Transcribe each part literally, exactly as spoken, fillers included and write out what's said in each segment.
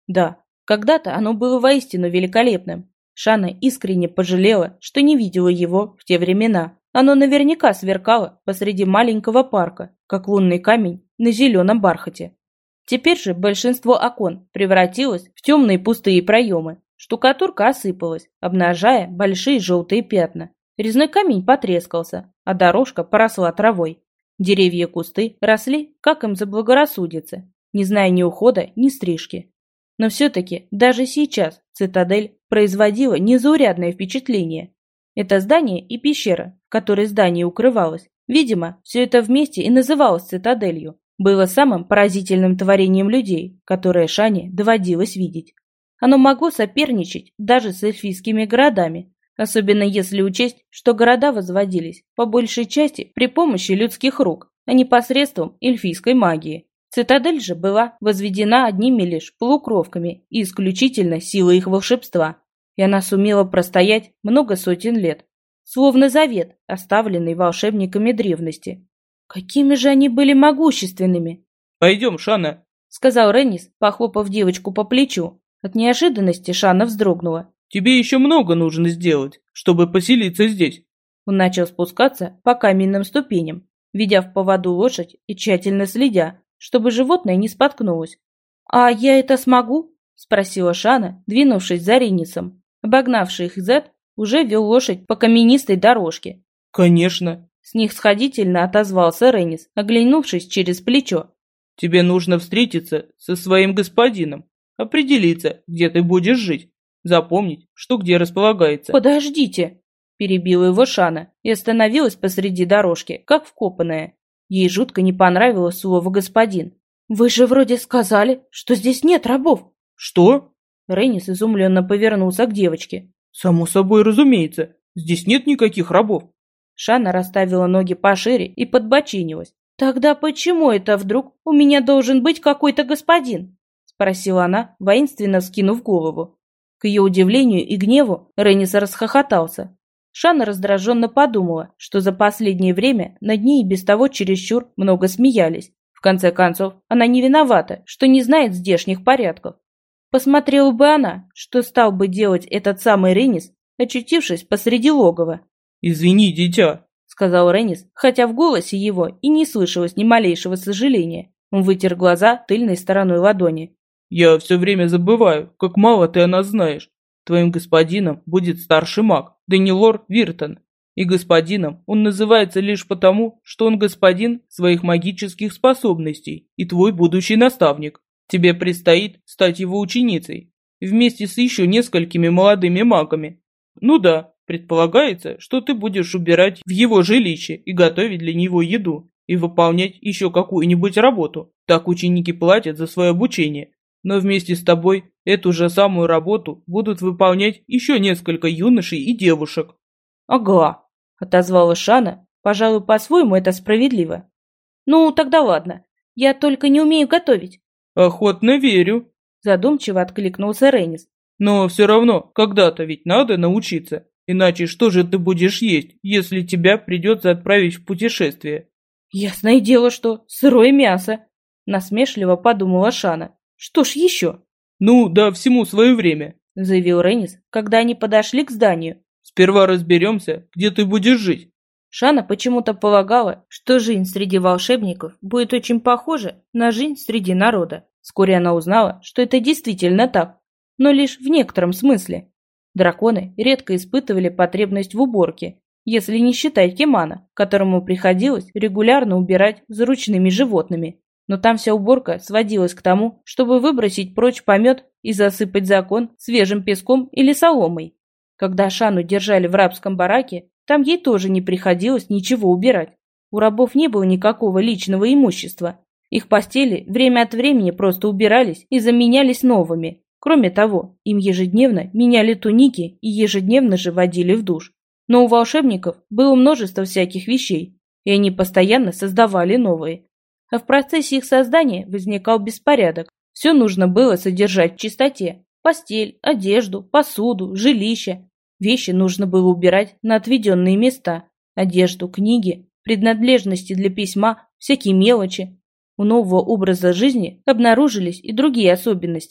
Да, когда-то оно было воистину великолепным. Шана искренне пожалела, что не видела его в те времена. Оно наверняка сверкало посреди маленького парка, как лунный камень на зеленом бархате. Теперь же большинство окон превратилось в темные пустые проемы. Штукатурка осыпалась, обнажая большие желтые пятна. Резной камень потрескался, а дорожка поросла травой. Деревья и кусты росли, как им заблагорассудится, не зная ни ухода, ни стрижки. Но все-таки даже сейчас цитадель производила незаурядное впечатление. Это здание и пещера, в которой здание укрывалось, видимо, все это вместе и называлось цитаделью, было самым поразительным творением людей, которое Шане доводилось видеть. Оно могло соперничать даже с эльфийскими городами, особенно если учесть, что города возводились по большей части при помощи людских рук, а не посредством эльфийской магии. Цитадель же была возведена одними лишь полукровками и исключительно силой их волшебства, и она сумела простоять много сотен лет, словно завет, оставленный волшебниками древности. Какими же они были могущественными! «Пойдем, Шана», — сказал Реннис, похлопав девочку по плечу. От неожиданности Шана вздрогнула. «Тебе еще много нужно сделать, чтобы поселиться здесь». Он начал спускаться по каменным ступеням, ведя в поводу лошадь и тщательно следя, чтобы животное не споткнулось. «А я это смогу?» — спросила Шана, двинувшись за Реннисом. Обогнавший их зад уже вел лошадь по каменистой дорожке. «Конечно», — снисходительно отозвался Реннис, оглянувшись через плечо. «Тебе нужно встретиться со своим господином, определиться, где ты будешь жить, запомнить, что где располагается». «Подождите!» — перебила его Шана и остановилась посреди дорожки, как вкопанная. Ей жутко не понравилось слово «господин». «Вы же вроде сказали, что здесь нет рабов». «Что?» Реннис изумленно повернулся к девочке. «Само собой разумеется, здесь нет никаких рабов». Шана расставила ноги пошире и подбочинилась. «Тогда почему это вдруг у меня должен быть какой-то господин?» — спросила она, воинственно вскинув голову. К ее удивлению и гневу Реннис расхохотался. Шана раздраженно подумала, что за последнее время над ней и без того чересчур много смеялись. В конце концов, она не виновата, что не знает здешних порядков. Посмотрела бы она, что стал бы делать этот самый Реннис, очутившись посреди логова. «Извини, дитя», — сказал Реннис, хотя в голосе его и не слышалось ни малейшего сожаления. Он вытер глаза тыльной стороной ладони. «Я все время забываю, как мало ты о нас знаешь. Твоим господином будет старший маг, Данилор Виртон. И господином он называется лишь потому, что он господин своих магических способностей и твой будущий наставник. Тебе предстоит стать его ученицей, вместе с еще несколькими молодыми магами. Ну да, предполагается, что ты будешь убирать в его жилище и готовить для него еду, и выполнять еще какую-нибудь работу. Так ученики платят за свое обучение. Но вместе с тобой эту же самую работу будут выполнять еще несколько юношей и девушек». «Ага», — отозвалась Шана. «Пожалуй, по-своему это справедливо». «Ну, тогда ладно. Я только не умею готовить». «Охотно верю», — задумчиво откликнулся Реннис. «Но все равно, когда-то ведь надо научиться. Иначе что же ты будешь есть, если тебя придется отправить в путешествие?» «Ясное дело, что сырое мясо», — насмешливо подумала Шана. «Что ж еще?» «Ну, да, всему свое время», — заявил Реннис, когда они подошли к зданию. «Сперва разберемся, где ты будешь жить». Шана почему-то полагала, что жизнь среди волшебников будет очень похожа на жизнь среди народа. Вскоре она узнала, что это действительно так, но лишь в некотором смысле. Драконы редко испытывали потребность в уборке, если не считать Кемана, которому приходилось регулярно убирать за ручными животными. Но там вся уборка сводилась к тому, чтобы выбросить прочь помет и засыпать закон свежим песком или соломой. Когда Шану держали в рабском бараке, там ей тоже не приходилось ничего убирать. У рабов не было никакого личного имущества. Их постели время от времени просто убирались и заменялись новыми. Кроме того, им ежедневно меняли туники и ежедневно же водили в душ. Но у волшебников было множество всяких вещей, и они постоянно создавали новые. А в процессе их создания возникал беспорядок. Все нужно было содержать в чистоте. Постель, одежду, посуду, жилище. Вещи нужно было убирать на отведенные места. Одежду, книги, принадлежности для письма, всякие мелочи. У нового образа жизни обнаружились и другие особенности.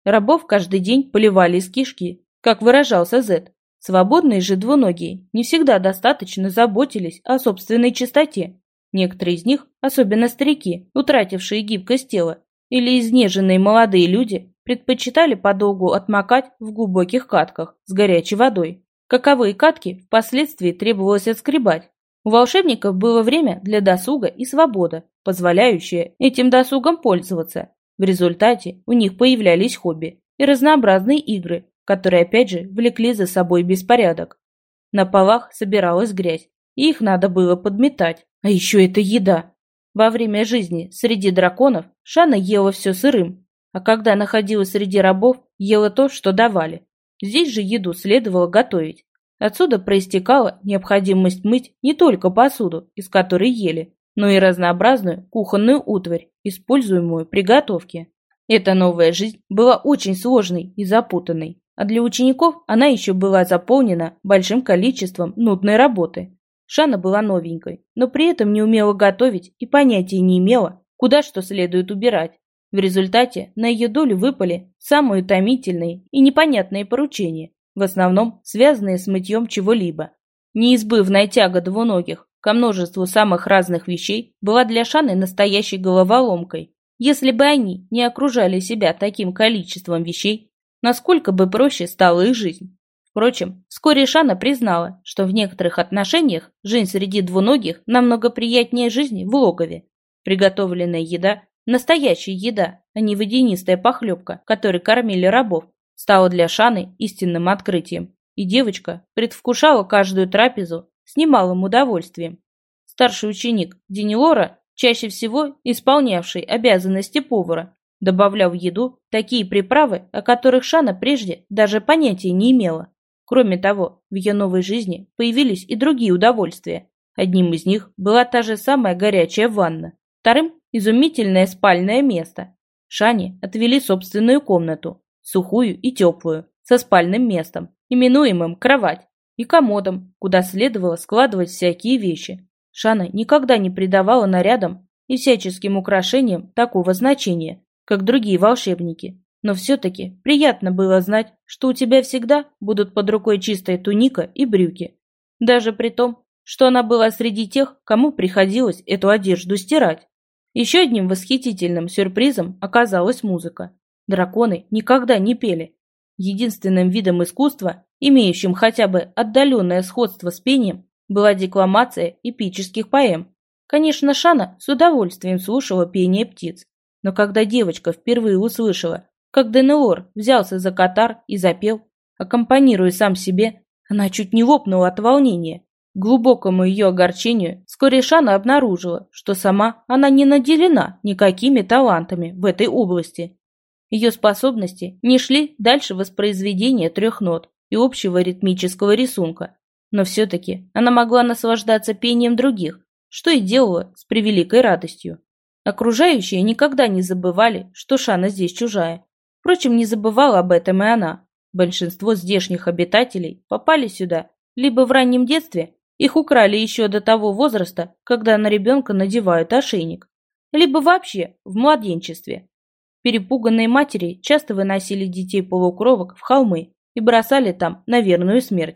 Рабов каждый день поливали из кишки, как выражался Зет. Свободные же двуногие не всегда достаточно заботились о собственной чистоте. Некоторые из них, особенно старики, утратившие гибкость тела, или изнеженные молодые люди, предпочитали подолгу отмокать в глубоких катках с горячей водой. Каковые катки впоследствии требовалось отскребать. У волшебников было время для досуга и свобода, позволяющая этим досугом пользоваться. В результате у них появлялись хобби и разнообразные игры, которые опять же влекли за собой беспорядок. На полах собиралась грязь, и их надо было подметать, а еще это еда. Во время жизни среди драконов Шана ела все сырым, а когда находилась среди рабов, ела то, что давали. Здесь же еду следовало готовить. Отсюда проистекала необходимость мыть не только посуду, из которой ели, но и разнообразную кухонную утварь, используемую при готовке. Эта новая жизнь была очень сложной и запутанной, а для учеников она еще была заполнена большим количеством нудной работы. Шана была новенькой, но при этом не умела готовить и понятия не имела, куда что следует убирать. В результате на ее долю выпали самые утомительные и непонятные поручения, в основном связанные с мытьем чего-либо. Неизбывная тяга двуногих ко множеству самых разных вещей была для Шаны настоящей головоломкой. Если бы они не окружали себя таким количеством вещей, насколько бы проще стала их жизнь. Впрочем, вскоре Шана признала, что в некоторых отношениях жизнь среди двуногих намного приятнее жизни в логове. Приготовленная еда, настоящая еда, а не водянистая похлебка, которой кормили рабов, стала для Шаны истинным открытием, и девочка предвкушала каждую трапезу с немалым удовольствием. Старший ученик Денилора, чаще всего исполнявший обязанности повара, добавлял в еду такие приправы, о которых Шана прежде даже понятия не имела. Кроме того, в ее новой жизни появились и другие удовольствия. Одним из них была та же самая горячая ванна, вторым – изумительное спальное место. Шане отвели собственную комнату, сухую и теплую, со спальным местом, именуемым кровать, и комодом, куда следовало складывать всякие вещи. Шана никогда не придавала нарядам и всяческим украшениям такого значения, как другие волшебники. Но все-таки приятно было знать, что у тебя всегда будут под рукой чистая туника и брюки. Даже при том, что она была среди тех, кому приходилось эту одежду стирать. Еще одним восхитительным сюрпризом оказалась музыка. Драконы никогда не пели. Единственным видом искусства, имеющим хотя бы отдаленное сходство с пением, была декламация эпических поэм. Конечно, Шана с удовольствием слушала пение птиц. Но когда девочка впервые услышала, как Денелор взялся за катар и запел, аккомпанируя сам себе, она чуть не лопнула от волнения. К глубокому ее огорчению вскоре Шана обнаружила, что сама она не наделена никакими талантами в этой области. Ее способности не шли дальше воспроизведения трех нот и общего ритмического рисунка, но все-таки она могла наслаждаться пением других, что и делала с превеликой радостью. Окружающие никогда не забывали, что Шана здесь чужая. Впрочем, не забывала об этом и она. Большинство здешних обитателей попали сюда либо в раннем детстве, их украли еще до того возраста, когда на ребенка надевают ошейник, либо вообще в младенчестве. Перепуганные матери часто выносили детей-полукровок в холмы и бросали там на верную смерть.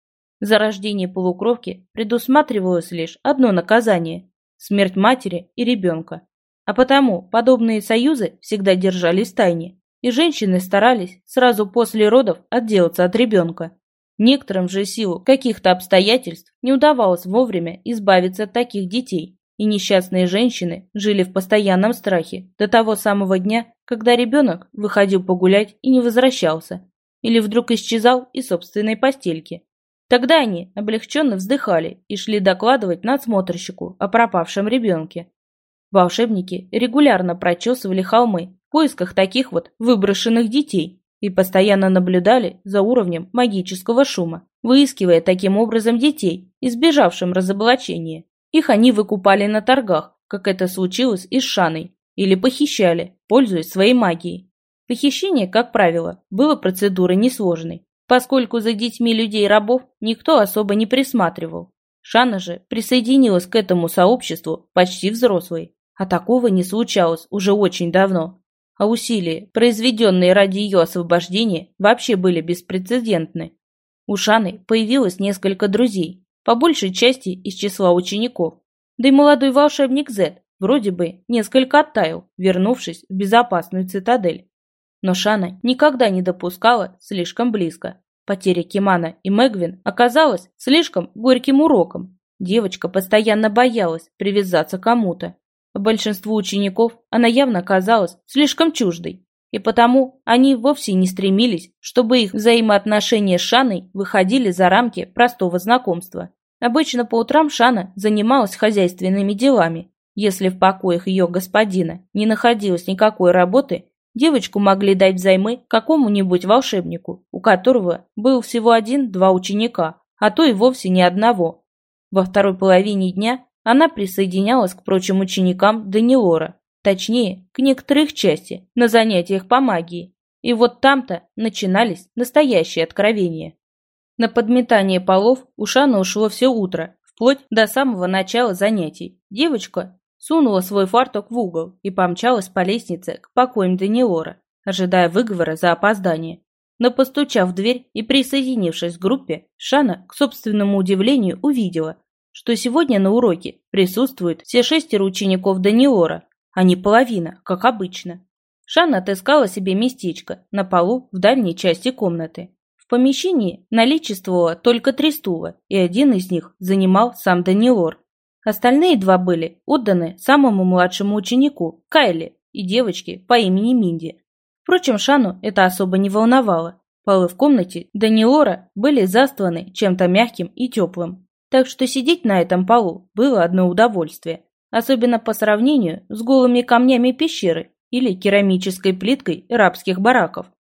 За рождение полукровки предусматривалось лишь одно наказание – смерть матери и ребенка. А потому подобные союзы всегда держались в тайне, и женщины старались сразу после родов отделаться от ребенка. Некоторым же в силу каких-то обстоятельств не удавалось вовремя избавиться от таких детей, и несчастные женщины жили в постоянном страхе до того самого дня, когда ребенок выходил погулять и не возвращался, или вдруг исчезал из собственной постельки. Тогда они облегченно вздыхали и шли докладывать надсмотрщику о пропавшем ребенке. Волшебники регулярно прочесывали холмы в поисках таких вот выброшенных детей и постоянно наблюдали за уровнем магического шума, выискивая таким образом детей, избежавшим разоблачения. Их они выкупали на торгах, как это случилось и с Шаной, или похищали, пользуясь своей магией. Похищение, как правило, было процедурой несложной, поскольку за детьми людей-рабов никто особо не присматривал. Шана же присоединилась к этому сообществу почти взрослой, а такого не случалось уже очень давно. а усилия, произведенные ради ее освобождения, вообще были беспрецедентны. У Шаны появилось несколько друзей, по большей части из числа учеников. Да и молодой волшебник Зет вроде бы несколько оттаял, вернувшись в безопасную цитадель. Но Шана никогда не допускала слишком близко. Потеря Кимана и Мэгвин оказалась слишком горьким уроком. Девочка постоянно боялась привязаться к кому-то. Большинству учеников она явно казалась слишком чуждой, и потому они вовсе не стремились, чтобы их взаимоотношения с Шаной выходили за рамки простого знакомства. Обычно по утрам Шана занималась хозяйственными делами. Если в покоях ее господина не находилось никакой работы, девочку могли дать взаймы какому-нибудь волшебнику, у которого был всего один-два ученика, а то и вовсе ни одного. Во второй половине дня она присоединялась к прочим ученикам Данилора, точнее, к некоторой их части, на занятиях по магии. И вот там-то начинались настоящие откровения. На подметание полов у Шаны ушло все утро, вплоть до самого начала занятий. Девочка сунула свой фартук в угол и помчалась по лестнице к покоям Данилора, ожидая выговора за опоздание. Но постучав в дверь и присоединившись к группе, Шана, к собственному удивлению, увидела, что сегодня на уроке присутствуют все шестеро учеников Данилора, а не половина, как обычно. Шана отыскала себе местечко на полу в дальней части комнаты. В помещении наличествовало только три стула, и один из них занимал сам Данилор. Остальные два были отданы самому младшему ученику, Кайли, и девочке по имени Минди. Впрочем, Шану это особо не волновало. Полы в комнате Данилора были застланы чем-то мягким и теплым, так что сидеть на этом полу было одно удовольствие, особенно по сравнению с голыми камнями пещеры или керамической плиткой рабских бараков.